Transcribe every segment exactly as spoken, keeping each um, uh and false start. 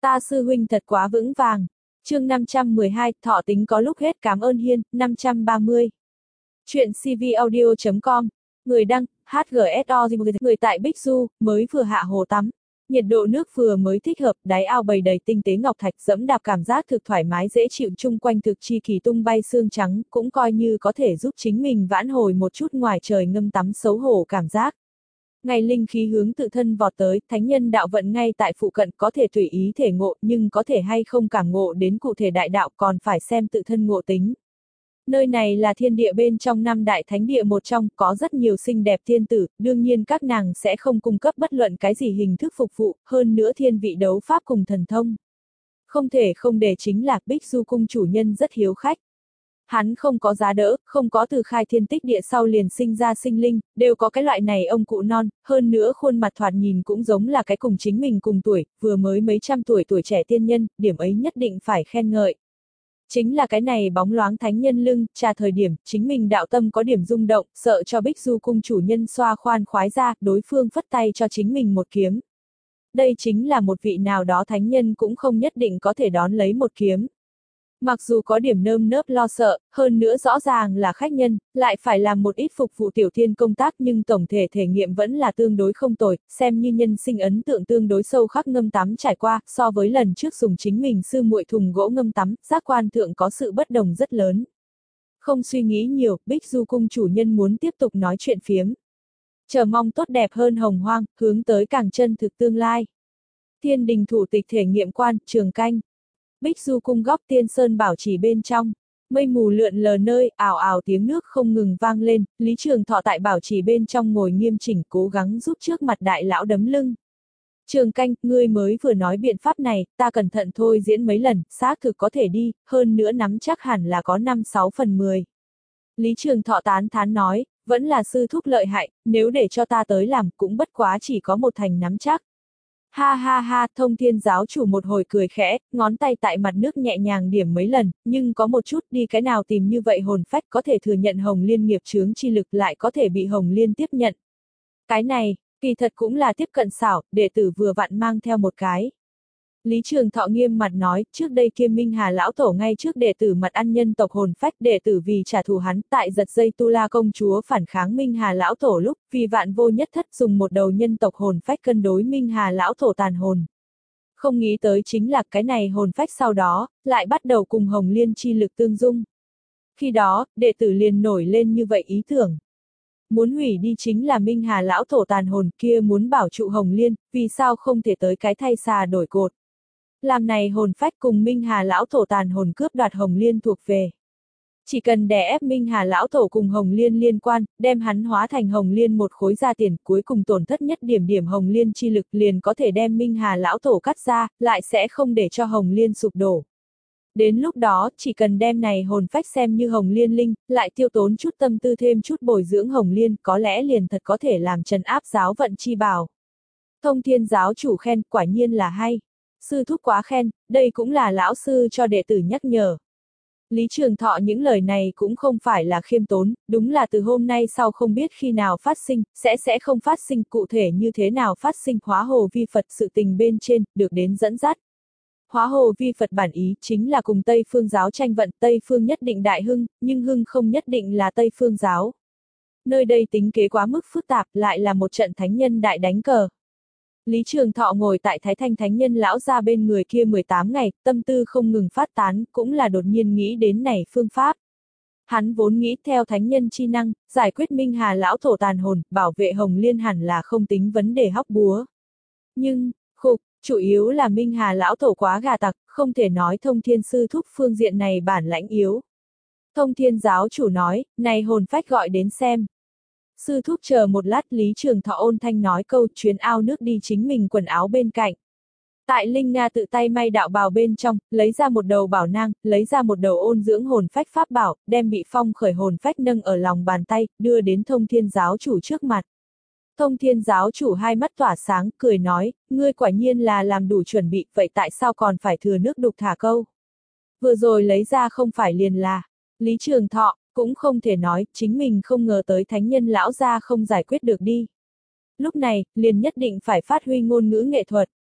Ta sư huynh thật quá vững vàng. Chương năm trăm mười hai, thọ tính có lúc hết, cảm ơn Hiên. Năm trăm ba mươi. Chuyện cvaudio chấm com. Người đăng, hát giê ét o. Người tại Bích Du, mới vừa hạ hồ tắm. Nhiệt độ nước vừa mới thích hợp, đáy ao bầy đầy tinh tế ngọc thạch, dẫm đạp cảm giác thực thoải mái dễ chịu, chung quanh thực chi kỳ tung bay sương trắng, cũng coi như có thể giúp chính mình vãn hồi một chút ngoài trời ngâm tắm xấu hổ cảm giác. Ngày linh khí hướng tự thân vọt tới, thánh nhân đạo vận ngay tại phụ cận, có thể tùy ý thể ngộ, nhưng có thể hay không cảm ngộ đến cụ thể đại đạo còn phải xem tự thân ngộ tính. Nơi này là thiên địa bên trong năm đại thánh địa một trong, có rất nhiều xinh đẹp thiên tử, đương nhiên các nàng sẽ không cung cấp bất luận cái gì hình thức phục vụ, hơn nữa thiên vị đấu pháp cùng thần thông. Không thể không để chính là Bích Du cung chủ nhân rất hiếu khách. Hắn không có giá đỡ, không có từ khai thiên tích địa sau liền sinh ra sinh linh, đều có cái loại này ông cụ non, hơn nữa khuôn mặt thoạt nhìn cũng giống là cái cùng chính mình cùng tuổi, vừa mới mấy trăm tuổi tuổi trẻ tiên nhân, điểm ấy nhất định phải khen ngợi. Chính là cái này bóng loáng thánh nhân lưng, trà thời điểm, chính mình đạo tâm có điểm rung động, sợ cho Bích Du cung chủ nhân xoa khoan khoái ra, đối phương phất tay cho chính mình một kiếm. Đây chính là một vị nào đó thánh nhân cũng không nhất định có thể đón lấy một kiếm. Mặc dù có điểm nơm nớp lo sợ, hơn nữa rõ ràng là khách nhân, lại phải làm một ít phục vụ tiểu thiên công tác, nhưng tổng thể thể nghiệm vẫn là tương đối không tồi, xem như nhân sinh ấn tượng tương đối sâu khắc ngâm tắm trải qua, so với lần trước dùng chính mình sư muội thùng gỗ ngâm tắm, giác quan thượng có sự bất đồng rất lớn. Không suy nghĩ nhiều, Bích Du cung chủ nhân muốn tiếp tục nói chuyện phiếm. Chờ mong tốt đẹp hơn hồng hoang, hướng tới càng chân thực tương lai. Thiên đình thủ tịch thể nghiệm quan, Trường Canh. Bích Du cung góc Tiên Sơn bảo trì bên trong, mây mù lượn lờ nơi, ào ào tiếng nước không ngừng vang lên, Lý Trường Thọ tại bảo trì bên trong ngồi nghiêm chỉnh cố gắng giúp trước mặt đại lão đấm lưng. Trường Canh, ngươi mới vừa nói biện pháp này, ta cẩn thận thôi diễn mấy lần, xác thực có thể đi, hơn nữa nắm chắc hẳn là có năm sáu phần mười. Lý Trường Thọ tán thán nói, vẫn là sư thúc lợi hại, nếu để cho ta tới làm cũng bất quá chỉ có một thành nắm chắc. Ha ha ha, Thông Thiên giáo chủ một hồi cười khẽ, ngón tay tại mặt nước nhẹ nhàng điểm mấy lần, nhưng có một chút đi cái nào tìm như vậy hồn phách có thể thừa nhận Hồng Liên nghiệp chướng chi lực lại có thể bị Hồng Liên tiếp nhận. Cái này, kỳ thật cũng là tiếp cận xảo, đệ tử vừa vặn mang theo một cái. Lý Trường Thọ nghiêm mặt nói, trước đây Kiêm Minh Hà lão tổ ngay trước đệ tử mặt ăn nhân tộc hồn phách, đệ tử vì trả thù hắn, tại giật dây Tu La công chúa phản kháng Minh Hà lão tổ lúc, vì vạn vô nhất thất dùng một đầu nhân tộc hồn phách cân đối Minh Hà lão tổ tàn hồn. Không nghĩ tới chính là cái này hồn phách sau đó, lại bắt đầu cùng Hồng Liên chi lực tương dung. Khi đó, đệ tử liền nổi lên như vậy ý tưởng. Muốn hủy đi chính là Minh Hà lão tổ tàn hồn, kia muốn bảo trụ Hồng Liên, vì sao không thể tới cái thay xà đổi cột. Làm này hồn phách cùng Minh Hà lão tổ tàn hồn cướp đoạt Hồng Liên thuộc về. Chỉ cần đè ép Minh Hà lão tổ cùng Hồng Liên liên quan, đem hắn hóa thành Hồng Liên một khối ra tiền, cuối cùng tổn thất nhất điểm điểm Hồng Liên chi lực liền có thể đem Minh Hà lão tổ cắt ra, lại sẽ không để cho Hồng Liên sụp đổ. Đến lúc đó, chỉ cần đem này hồn phách xem như Hồng Liên linh, lại tiêu tốn chút tâm tư thêm chút bồi dưỡng Hồng Liên, có lẽ liền thật có thể làm trấn áp giáo vận chi bảo. Thông Thiên giáo chủ khen, quả nhiên là hay. Sư thúc quá khen, đây cũng là lão sư cho đệ tử nhắc nhở. Lý Trường Thọ những lời này cũng không phải là khiêm tốn, đúng là từ hôm nay sau không biết khi nào phát sinh, sẽ sẽ không phát sinh, cụ thể như thế nào phát sinh hóa hồ vi Phật sự tình bên trên, được đến dẫn dắt. Hóa hồ vi Phật bản ý chính là cùng Tây Phương giáo tranh vận, Tây Phương nhất định đại hưng, nhưng hưng không nhất định là Tây Phương giáo. Nơi đây tính kế quá mức phức tạp, lại là một trận thánh nhân đại đánh cờ. Lý Trường Thọ ngồi tại Thái Thanh Thánh Nhân lão ra bên người kia mười tám ngày, tâm tư không ngừng phát tán, cũng là đột nhiên nghĩ đến này phương pháp. Hắn vốn nghĩ theo thánh nhân chi năng, giải quyết Minh Hà lão tổ tàn hồn, bảo vệ Hồng Liên hẳn là không tính vấn đề hóc búa. Nhưng, khục, chủ yếu là Minh Hà lão tổ quá gà tặc, không thể nói Thông Thiên sư thúc phương diện này bản lãnh yếu. Thông Thiên giáo chủ nói, này hồn phách gọi đến xem. Sư thúc chờ một lát, Lý Trường Thọ ôn thanh nói câu, chuyến ao nước đi chính mình quần áo bên cạnh. Tại Linh Nga tự tay may đạo bào bên trong, lấy ra một đầu bảo nang, lấy ra một đầu ôn dưỡng hồn phách pháp bảo, đem bị phong khởi hồn phách nâng ở lòng bàn tay, đưa đến Thông Thiên giáo chủ trước mặt. Thông Thiên giáo chủ hai mắt tỏa sáng, cười nói, ngươi quả nhiên là làm đủ chuẩn bị, vậy tại sao còn phải thừa nước đục thả câu? Vừa rồi lấy ra không phải liền là, Lý Trường Thọ, cũng không thể nói, chính mình không ngờ tới thánh nhân lão gia không giải quyết được đi. Lúc này, liền nhất định phải phát huy ngôn ngữ nghệ thuật.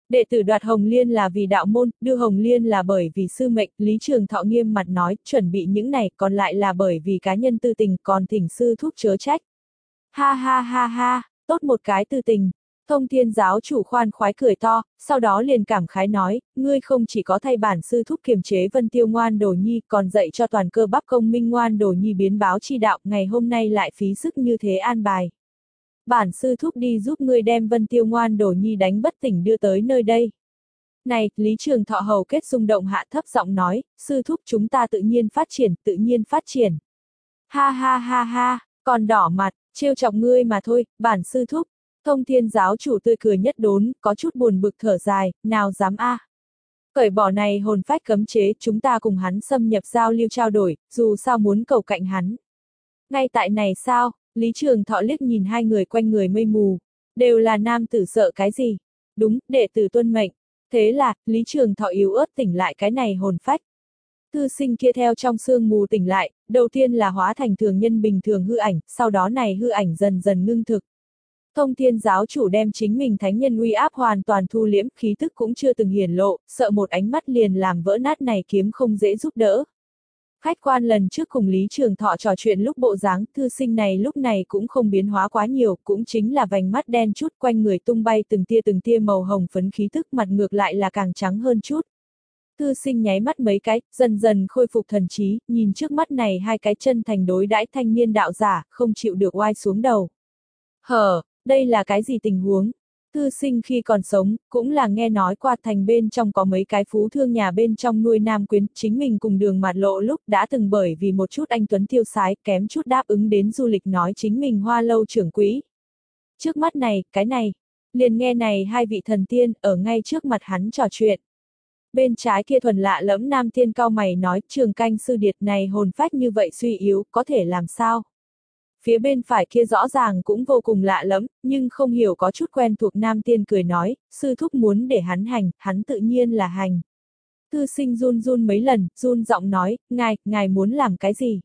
Đệ tử đoạt Hồng Liên là vì đạo môn, đưa Hồng Liên là bởi vì sư mệnh, Lý Trường Thọ nghiêm mặt nói, chuẩn bị những này, còn lại là bởi vì cá nhân tư tình, còn thỉnh sư thúc chớ trách. Ha ha ha ha, tốt một cái tư tình. Thông Thiên giáo chủ khoan khoái cười to, sau đó liền cảm khái nói, ngươi không chỉ có thay bản sư thúc kiềm chế Vân Tiêu ngoan đồ nhi, còn dạy cho toàn cơ bắp công minh ngoan đồ nhi biến báo chi đạo, ngày hôm nay lại phí sức như thế an bài. Bản sư thúc đi giúp ngươi đem Vân Tiêu ngoan đồ nhi đánh bất tỉnh đưa tới nơi đây. Này, Lý Trường Thọ hầu kết rung động hạ thấp giọng nói, sư thúc chúng ta tự nhiên phát triển, tự nhiên phát triển. Ha ha ha ha, còn đỏ mặt, trêu chọc ngươi mà thôi, bản sư thúc. Thông Thiên giáo chủ tươi cười nhất đốn, có chút buồn bực thở dài, nào dám a. À. Cởi bỏ này hồn phách cấm chế, chúng ta cùng hắn xâm nhập giao lưu trao đổi, dù sao muốn cầu cạnh hắn. Ngay tại này sao, Lý Trường Thọ liếc nhìn hai người quanh người mây mù, đều là nam tử sợ cái gì? Đúng, đệ tử tuân mệnh. Thế là, Lý Trường Thọ yếu ớt tỉnh lại cái này hồn phách. Thư sinh kia theo trong sương mù tỉnh lại, đầu tiên là hóa thành thường nhân bình thường hư ảnh, sau đó này hư ảnh dần dần ngưng thực. Thông Thiên giáo chủ đem chính mình thánh nhân uy áp hoàn toàn thu liễm, khí tức cũng chưa từng hiển lộ, sợ một ánh mắt liền làm vỡ nát này kiếm không dễ giúp đỡ. Khách quan lần trước cùng Lý Trường Thọ trò chuyện lúc bộ dáng, thư sinh này lúc này cũng không biến hóa quá nhiều, cũng chính là vành mắt đen chút, quanh người tung bay từng tia từng tia màu hồng phấn khí tức, mặt ngược lại là càng trắng hơn chút. Thư sinh nháy mắt mấy cái, dần dần khôi phục thần trí, nhìn trước mắt này hai cái chân thành đối đãi thanh niên đạo giả, không chịu được oai xuống đầu. Hờ, đây là cái gì tình huống? Thư sinh khi còn sống, cũng là nghe nói qua thành bên trong có mấy cái phú thương nhà bên trong nuôi nam quyến, chính mình cùng Đường Mạt Lộ lúc đã từng bởi vì một chút anh tuấn tiêu sái, kém chút đáp ứng đến du lịch nói chính mình Hoa Lâu trưởng quỹ. Trước mắt này, cái này, liền nghe này hai vị thần tiên, ở ngay trước mặt hắn trò chuyện. Bên trái kia thuần lạ lẫm nam tiên cao mày nói, Trường Canh sư điệt này hồn phách như vậy suy yếu, có thể làm sao? Phía bên phải kia rõ ràng cũng vô cùng lạ lẫm, nhưng không hiểu có chút quen thuộc nam tiên cười nói, sư thúc muốn để hắn hành, hắn tự nhiên là hành. Thư sinh run run mấy lần, run giọng nói, ngài, ngài muốn làm cái gì?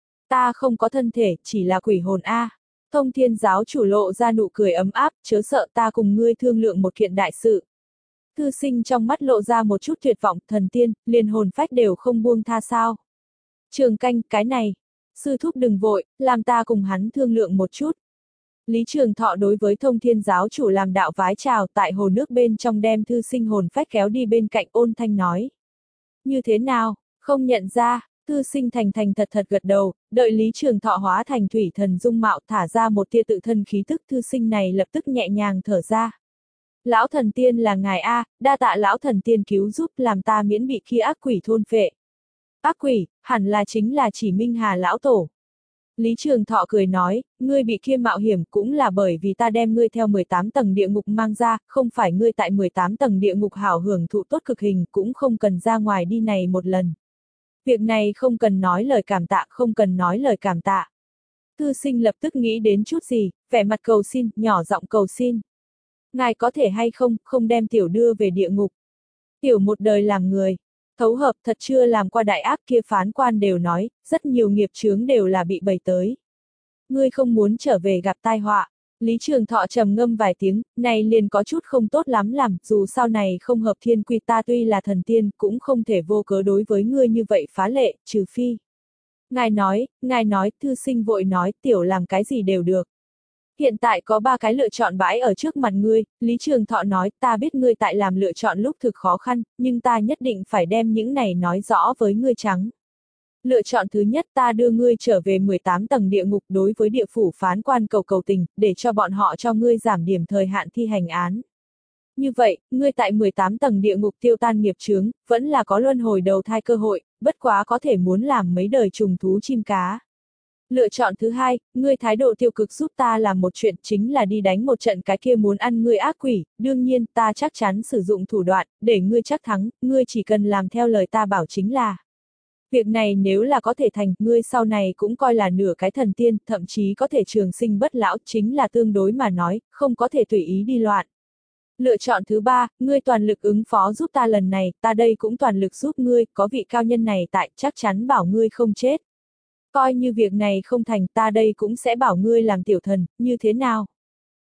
Ta không có thân thể, chỉ là quỷ hồn a. Thông Thiên giáo chủ lộ ra nụ cười ấm áp, chớ sợ ta cùng ngươi thương lượng một kiện đại sự. Thư sinh trong mắt lộ ra một chút tuyệt vọng, thần tiên, liền hồn phách đều không buông tha sao. Trường Canh, cái này. Sư thúc đừng vội, làm ta cùng hắn thương lượng một chút. Lý Trường Thọ đối với Thông Thiên giáo chủ làm đạo vái chào, tại hồ nước bên trong đem thư sinh hồn phách kéo đi bên cạnh ôn thanh nói. Như thế nào, không nhận ra, thư sinh thành thành thật thật gật đầu, đợi Lý Trường Thọ hóa thành thủy thần dung mạo thả ra một tia tự thân khí tức, thư sinh này lập tức nhẹ nhàng thở ra. Lão thần tiên là ngài A, đa tạ lão thần tiên cứu giúp làm ta miễn bị kia ác quỷ thôn phệ. Ác quỷ, hẳn là chính là chỉ Minh Hà lão tổ. Lý Trường Thọ cười nói, ngươi bị kia mạo hiểm cũng là bởi vì ta đem ngươi theo mười tám tầng địa ngục mang ra, không phải ngươi tại mười tám tầng địa ngục hảo hưởng thụ tốt cực hình, cũng không cần ra ngoài đi này một lần. Việc này không cần nói lời cảm tạ, không cần nói lời cảm tạ. Thư sinh lập tức nghĩ đến chút gì, vẻ mặt cầu xin, nhỏ giọng cầu xin. Ngài có thể hay không, không đem tiểu đưa về địa ngục. Tiểu một đời làm người. Thấu hợp thật chưa làm qua đại ác kia phán quan đều nói, rất nhiều nghiệp chướng đều là bị bày tới. Ngươi không muốn trở về gặp tai họa. Lý Trường Thọ trầm ngâm vài tiếng, này liền có chút không tốt lắm làm, dù sau này không hợp thiên quy ta tuy là thần tiên, cũng không thể vô cớ đối với ngươi như vậy phá lệ, trừ phi. Ngài nói, ngài nói, thư sinh vội nói, tiểu làm cái gì đều được. Hiện tại có ba cái lựa chọn bãi ở trước mặt ngươi, Lý Trường Thọ nói, ta biết ngươi tại làm lựa chọn lúc thực khó khăn, nhưng ta nhất định phải đem những này nói rõ với ngươi trắng. Lựa chọn thứ nhất ta đưa ngươi trở về mười tám tầng địa ngục đối với địa phủ phán quan cầu cầu tình, để cho bọn họ cho ngươi giảm điểm thời hạn thi hành án. Như vậy, ngươi tại mười tám tầng địa ngục tiêu tan nghiệp chướng, vẫn là có luân hồi đầu thai cơ hội, bất quá có thể muốn làm mấy đời trùng thú chim cá. Lựa chọn thứ hai, ngươi thái độ tiêu cực giúp ta làm một chuyện chính là đi đánh một trận cái kia muốn ăn ngươi ác quỷ, đương nhiên ta chắc chắn sử dụng thủ đoạn, để ngươi chắc thắng, ngươi chỉ cần làm theo lời ta bảo chính là. Việc này nếu là có thể thành, ngươi sau này cũng coi là nửa cái thần tiên, thậm chí có thể trường sinh bất lão, chính là tương đối mà nói, không có thể tùy ý đi loạn. Lựa chọn thứ ba, ngươi toàn lực ứng phó giúp ta lần này, ta đây cũng toàn lực giúp ngươi, có vị cao nhân này tại, chắc chắn bảo ngươi không chết. Coi như việc này không thành, ta đây cũng sẽ bảo ngươi làm tiểu thần, như thế nào?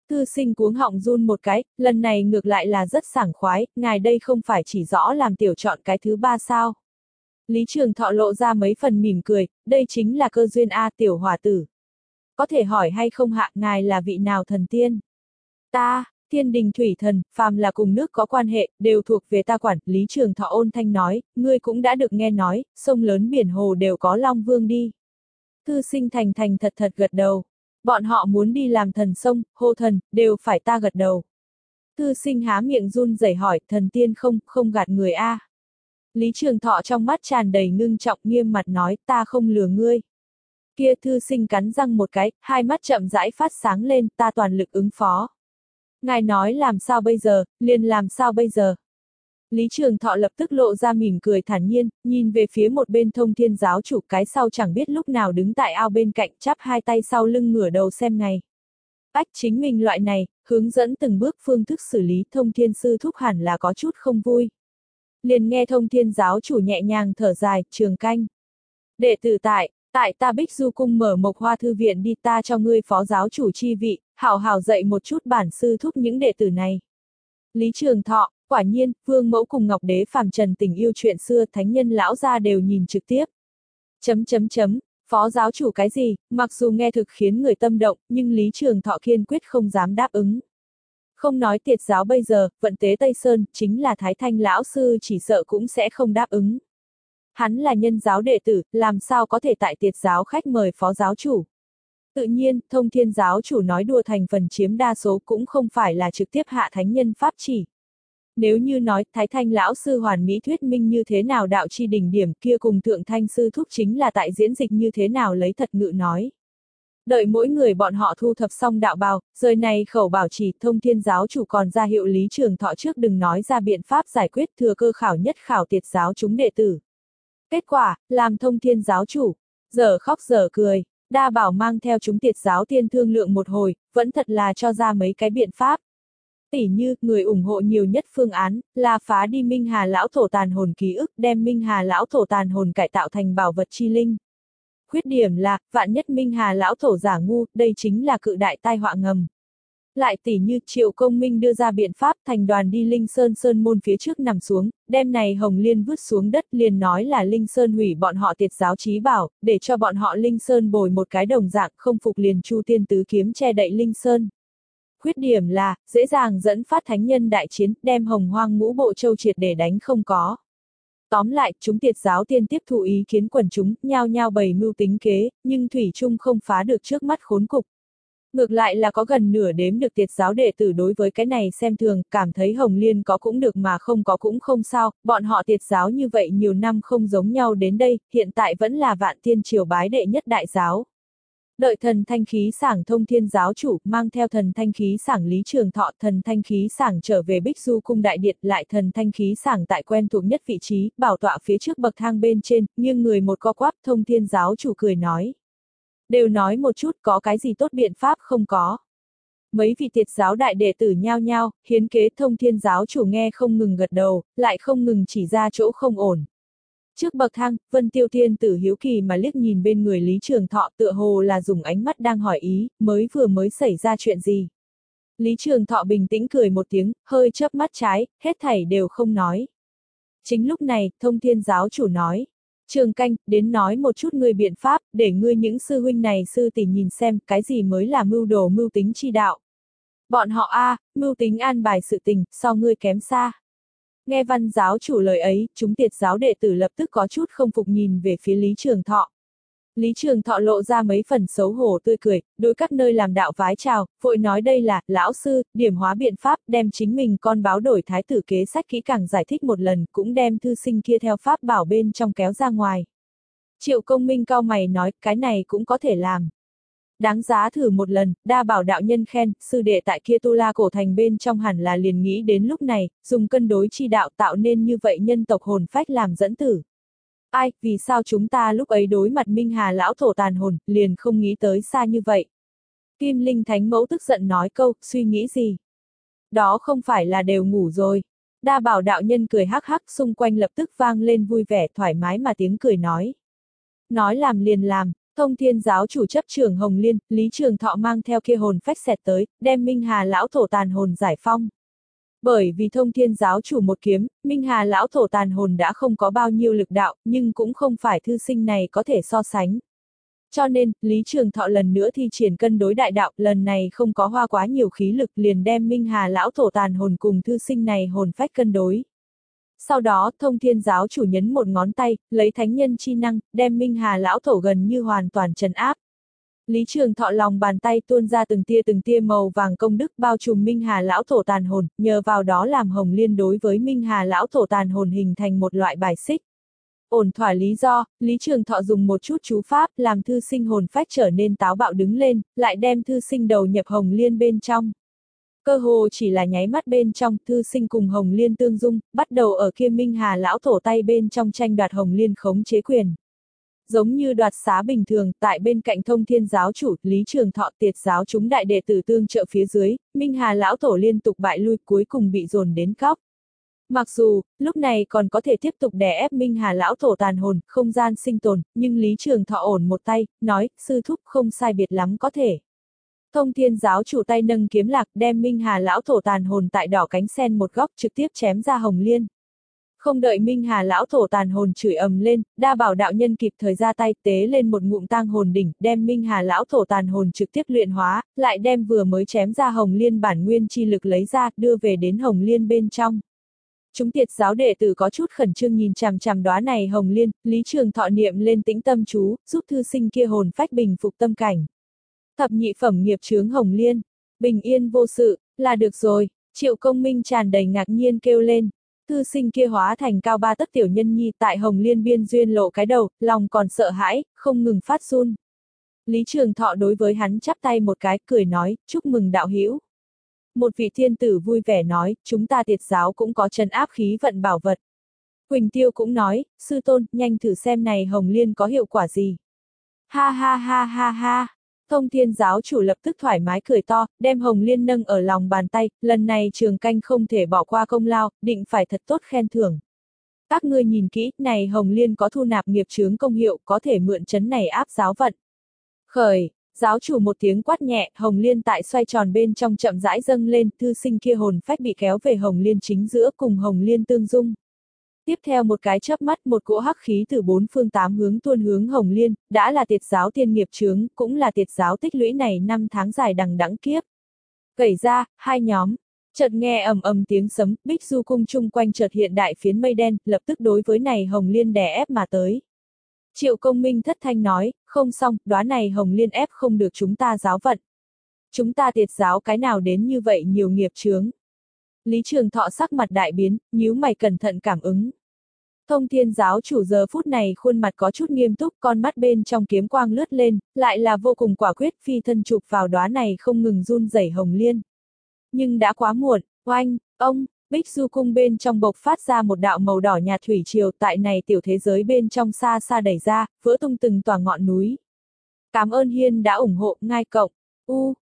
Thư sinh cuống họng run một cái, lần này ngược lại là rất sảng khoái, ngài đây không phải chỉ rõ làm tiểu chọn cái thứ ba sao. Lý Trường Thọ lộ ra mấy phần mỉm cười, đây chính là cơ duyên A tiểu hòa tử. Có thể hỏi hay không hạ, ngài là vị nào thần tiên? Ta, thiên đình thủy thần, phàm là cùng nước có quan hệ, đều thuộc về ta quản, Lý Trường Thọ ôn thanh nói, ngươi cũng đã được nghe nói, sông lớn biển hồ đều có Long Vương đi. Thư sinh thành thành thật thật gật đầu. Bọn họ muốn đi làm thần sông, hô thần, đều phải ta gật đầu. Thư sinh há miệng run rẩy hỏi, thần tiên không, không gạt người a. Lý Trường Thọ trong mắt tràn đầy ngưng trọng nghiêm mặt nói, ta không lừa ngươi. Kia thư sinh cắn răng một cái, hai mắt chậm rãi phát sáng lên, ta toàn lực ứng phó. Ngài nói làm sao bây giờ, liền làm sao bây giờ. Lý Trường Thọ lập tức lộ ra mỉm cười thản nhiên, nhìn về phía một bên Thông Thiên giáo chủ, cái sau chẳng biết lúc nào đứng tại ao bên cạnh, chắp hai tay sau lưng ngửa đầu xem ngày. Ách chính mình loại này, hướng dẫn từng bước phương thức xử lý, Thông Thiên sư thúc hẳn là có chút không vui. Liền nghe Thông Thiên giáo chủ nhẹ nhàng thở dài, Trường Canh. Đệ tử tại, tại ta Bích Du cung mở Mộc Hoa thư viện đi, ta cho ngươi phó giáo chủ chi vị, hảo hảo dạy một chút bản sư thúc những đệ tử này. Lý Trường Thọ, quả nhiên, Vương Mẫu cùng Ngọc Đế phàm trần tình yêu chuyện xưa, thánh nhân lão gia đều nhìn trực tiếp. Chấm chấm chấm, phó giáo chủ cái gì, mặc dù nghe thực khiến người tâm động, nhưng Lý Trường Thọ kiên quyết không dám đáp ứng. Không nói tiệt giáo bây giờ, vận tế Tây Sơn, chính là Thái Thanh lão sư chỉ sợ cũng sẽ không đáp ứng. Hắn là nhân giáo đệ tử, làm sao có thể tại tiệt giáo khách mời phó giáo chủ. Tự nhiên, Thông Thiên giáo chủ nói đùa thành phần chiếm đa số cũng không phải là trực tiếp hạ thánh nhân pháp chỉ. Nếu như nói Thái Thanh lão sư hoàn mỹ thuyết minh như thế nào đạo chi đỉnh điểm, kia cùng Thượng Thanh sư thúc chính là tại diễn dịch như thế nào lấy thật ngữ nói. Đợi mỗi người bọn họ thu thập xong đạo bào, rời này khẩu bảo trì, Thông Thiên giáo chủ còn ra hiệu Lý Trường Thọ trước đừng nói ra biện pháp giải quyết, thừa cơ khảo nhất khảo tiệt giáo chúng đệ tử. Kết quả, làm Thông Thiên giáo chủ, giờ khóc giờ cười, đa bảo mang theo chúng tiệt giáo tiên thương lượng một hồi, vẫn thật là cho ra mấy cái biện pháp. Tỉ như, người ủng hộ nhiều nhất phương án, là phá đi Minh Hà lão tổ tàn hồn ký ức, đem Minh Hà lão tổ tàn hồn cải tạo thành bảo vật chi linh. Khuyết điểm là, vạn nhất Minh Hà lão tổ giả ngu, đây chính là cự đại tai họa ngầm. Lại tỉ như Triệu Công Minh đưa ra biện pháp, thành đoàn đi Linh Sơn Sơn môn phía trước nằm xuống, đem này Hồng Liên vứt xuống đất, liền nói là Linh Sơn hủy bọn họ tiệt giáo chí bảo, để cho bọn họ Linh Sơn bồi một cái đồng dạng, không phục liền Chu Tiên tứ kiếm che đậy Linh Sơn. Khuyết điểm là, dễ dàng dẫn phát thánh nhân đại chiến, đem Hồng Hoang ngũ bộ châu triệt để đánh không có. Tóm lại, chúng tiệt giáo tiên tiếp thụ ý kiến quần chúng, nhao nhao bày mưu tính kế, nhưng thủy chung không phá được trước mắt khốn cục. Ngược lại là có gần nửa đếm được tiệt giáo đệ tử đối với cái này xem thường, cảm thấy Hồng Liên có cũng được mà không có cũng không sao, bọn họ tiệt giáo như vậy nhiều năm không giống nhau đến đây, hiện tại vẫn là Vạn Tiên triều bái đệ nhất đại giáo. Đợi thần thanh khí sảng Thông Thiên giáo chủ, mang theo thần thanh khí sảng Lý Trường Thọ, thần thanh khí sảng trở về Bích Du cung đại điện, lại thần thanh khí sảng tại quen thuộc nhất vị trí, bảo tọa phía trước bậc thang bên trên, nghiêng người một co quắp, Thông Thiên giáo chủ cười nói. Đều nói một chút có cái gì tốt biện pháp không có. Mấy vị tiệt giáo đại đệ tử nhao nhao, hiến kế Thông Thiên giáo chủ nghe không ngừng gật đầu, lại không ngừng chỉ ra chỗ không ổn. Trước bậc thang, Vân Tiêu Tiên tử hiếu kỳ mà liếc nhìn bên người Lý Trường Thọ, tựa hồ là dùng ánh mắt đang hỏi ý, mới vừa mới xảy ra chuyện gì. Lý Trường Thọ bình tĩnh cười một tiếng, hơi chớp mắt trái, hết thảy đều không nói. Chính lúc này, Thông Thiên giáo chủ nói, Trường Canh, đến nói một chút ngươi biện pháp, để ngươi những sư huynh này sư tỷ nhìn xem, cái gì mới là mưu đồ mưu tính chi đạo. Bọn họ a, mưu tính an bài sự tình, so ngươi kém xa. Nghe Văn giáo chủ lời ấy, chúng tiệt giáo đệ tử lập tức có chút không phục nhìn về phía Lý Trường Thọ. Lý Trường Thọ lộ ra mấy phần xấu hổ tươi cười, đối các nơi làm đạo vái chào, vội nói đây là, lão sư, điểm hóa biện pháp, đem chính mình con báo đổi thái tử kế sách kỹ càng giải thích một lần, cũng đem thư sinh kia theo pháp bảo bên trong kéo ra ngoài. Triệu Công Minh cao mày nói, cái này cũng có thể làm. Đáng giá thử một lần, đa bảo đạo nhân khen, sư đệ tại kia Tu La cổ thành bên trong hẳn là liền nghĩ đến lúc này, dùng cân đối chi đạo tạo nên như vậy nhân tộc hồn phách làm dẫn tử. Ai, vì sao chúng ta lúc ấy đối mặt Minh Hà lão tổ tàn hồn, liền không nghĩ tới xa như vậy. Kim Linh Thánh Mẫu tức giận nói câu, suy nghĩ gì? Đó không phải là đều ngủ rồi. Đa bảo đạo nhân cười hắc hắc, xung quanh lập tức vang lên vui vẻ thoải mái mà tiếng cười nói. Nói làm liền làm, Thông Thiên giáo chủ chấp trưởng Hồng Liên, Lý Trường Thọ mang theo kia hồn phách xẹt tới, đem Minh Hà lão tổ tàn hồn giải phong. Bởi vì Thông Thiên giáo chủ một kiếm, Minh Hà lão tổ tàn hồn đã không có bao nhiêu lực đạo, nhưng cũng không phải thư sinh này có thể so sánh. Cho nên, Lý Trường Thọ lần nữa thi triển cân đối đại đạo, lần này không có hoa quá nhiều khí lực liền đem Minh Hà lão tổ tàn hồn cùng thư sinh này hồn phách cân đối. Sau đó, Thông Thiên giáo chủ nhấn một ngón tay, lấy thánh nhân chi năng, đem Minh Hà lão tổ gần như hoàn toàn trấn áp. Lý Trường Thọ lòng bàn tay tuôn ra từng tia từng tia màu vàng công đức bao trùm Minh Hà lão tổ tàn hồn, nhờ vào đó làm Hồng Liên đối với Minh Hà lão tổ tàn hồn hình thành một loại bài xích. Ổn thỏa lý do, Lý Trường Thọ dùng một chút chú pháp làm thư sinh hồn phách trở nên táo bạo đứng lên, lại đem thư sinh đầu nhập Hồng Liên bên trong. Cơ hồ chỉ là nháy mắt bên trong, thư sinh cùng Hồng Liên tương dung, bắt đầu ở kia Minh Hà lão tổ tay bên trong tranh đoạt Hồng Liên khống chế quyền. Giống như đoạt xá bình thường, tại bên cạnh Thông Thiên giáo chủ, Lý Trường Thọ tiệt giáo chúng đại đệ tử tương trợ phía dưới, Minh Hà lão tổ liên tục bại lui cuối cùng bị dồn đến góc. Mặc dù, lúc này còn có thể tiếp tục đè ép Minh Hà lão tổ tàn hồn, không gian sinh tồn, nhưng Lý Trường Thọ ổn một tay, nói, sư thúc không sai biệt lắm có thể. Thông Thiên giáo chủ tay nâng kiếm lạc đem Minh Hà lão tổ tàn hồn tại đỏ cánh sen một góc trực tiếp chém ra Hồng Liên. Không đợi Minh Hà lão tổ tàn hồn chửi ầm lên, Đa Bảo đạo nhân kịp thời ra tay tế lên một ngụm tang hồn đỉnh, đem Minh Hà lão tổ tàn hồn trực tiếp luyện hóa, lại đem vừa mới chém ra Hồng Liên bản nguyên chi lực lấy ra, đưa về đến Hồng Liên bên trong. Chúng tiệt giáo đệ tử có chút khẩn trương nhìn chằm chằm đóa này Hồng Liên, Lý Trường Thọ niệm lên tĩnh tâm chú, giúp thư sinh kia hồn phách bình phục tâm cảnh. Thập nhị phẩm nghiệp chướng Hồng Liên, bình yên vô sự, là được rồi, Triệu Công Minh tràn đầy ngạc nhiên kêu lên. Thư sinh kia hóa thành cao ba tấc tiểu nhân nhi tại Hồng Liên biên duyên lộ cái đầu, lòng còn sợ hãi, không ngừng phát run. Lý Trường Thọ đối với hắn chắp tay một cái, cười nói, chúc mừng đạo hữu. Một vị thiên tử vui vẻ nói, chúng ta tiệt giáo cũng có trấn áp khí vận bảo vật. Quỳnh Tiêu cũng nói, sư tôn, nhanh thử xem này Hồng Liên có hiệu quả gì. Ha ha ha ha ha. Thông Thiên giáo chủ lập tức thoải mái cười to, đem Hồng Liên nâng ở lòng bàn tay, lần này Trường Canh không thể bỏ qua công lao, định phải thật tốt khen thưởng. Các ngươi nhìn kỹ, này Hồng Liên có thu nạp nghiệp chướng công hiệu, có thể mượn chấn này áp giáo vận. Khởi, giáo chủ một tiếng quát nhẹ, Hồng Liên tại xoay tròn bên trong chậm rãi dâng lên, thư sinh kia hồn phách bị kéo về Hồng Liên chính giữa cùng Hồng Liên tương dung. Tiếp theo một cái chớp mắt một cỗ hắc khí từ bốn phương tám hướng tuôn hướng Hồng Liên, đã là tiệt giáo tiên nghiệp chướng, cũng là tiệt giáo tích lũy này năm tháng dài đằng đẵng kiếp. Gẩy ra, hai nhóm, chợt nghe ầm ầm tiếng sấm, Bích Du cung chung quanh chợt hiện đại phiến mây đen, lập tức đối với này Hồng Liên đè ép mà tới. Triệu Công Minh thất thanh nói, không xong, đóa này Hồng Liên ép không được chúng ta giáo vận. Chúng ta tiệt giáo cái nào đến như vậy nhiều nghiệp chướng. Lý Trường Thọ sắc mặt đại biến, nhíu mày cẩn thận cảm ứng. Thông Thiên giáo chủ giờ phút này khuôn mặt có chút nghiêm túc, con mắt bên trong kiếm quang lướt lên, lại là vô cùng quả quyết, phi thân chụp vào đóa này không ngừng run rẩy Hồng Liên. Nhưng đã quá muộn, oanh, ông, Bích Du cung bên trong bộc phát ra một đạo màu đỏ nhạt thủy triều, tại này tiểu thế giới bên trong xa xa đẩy ra, vỡ tung từng tòa ngọn núi. Cảm ơn Hiên đã ủng hộ, ngai cộng, u,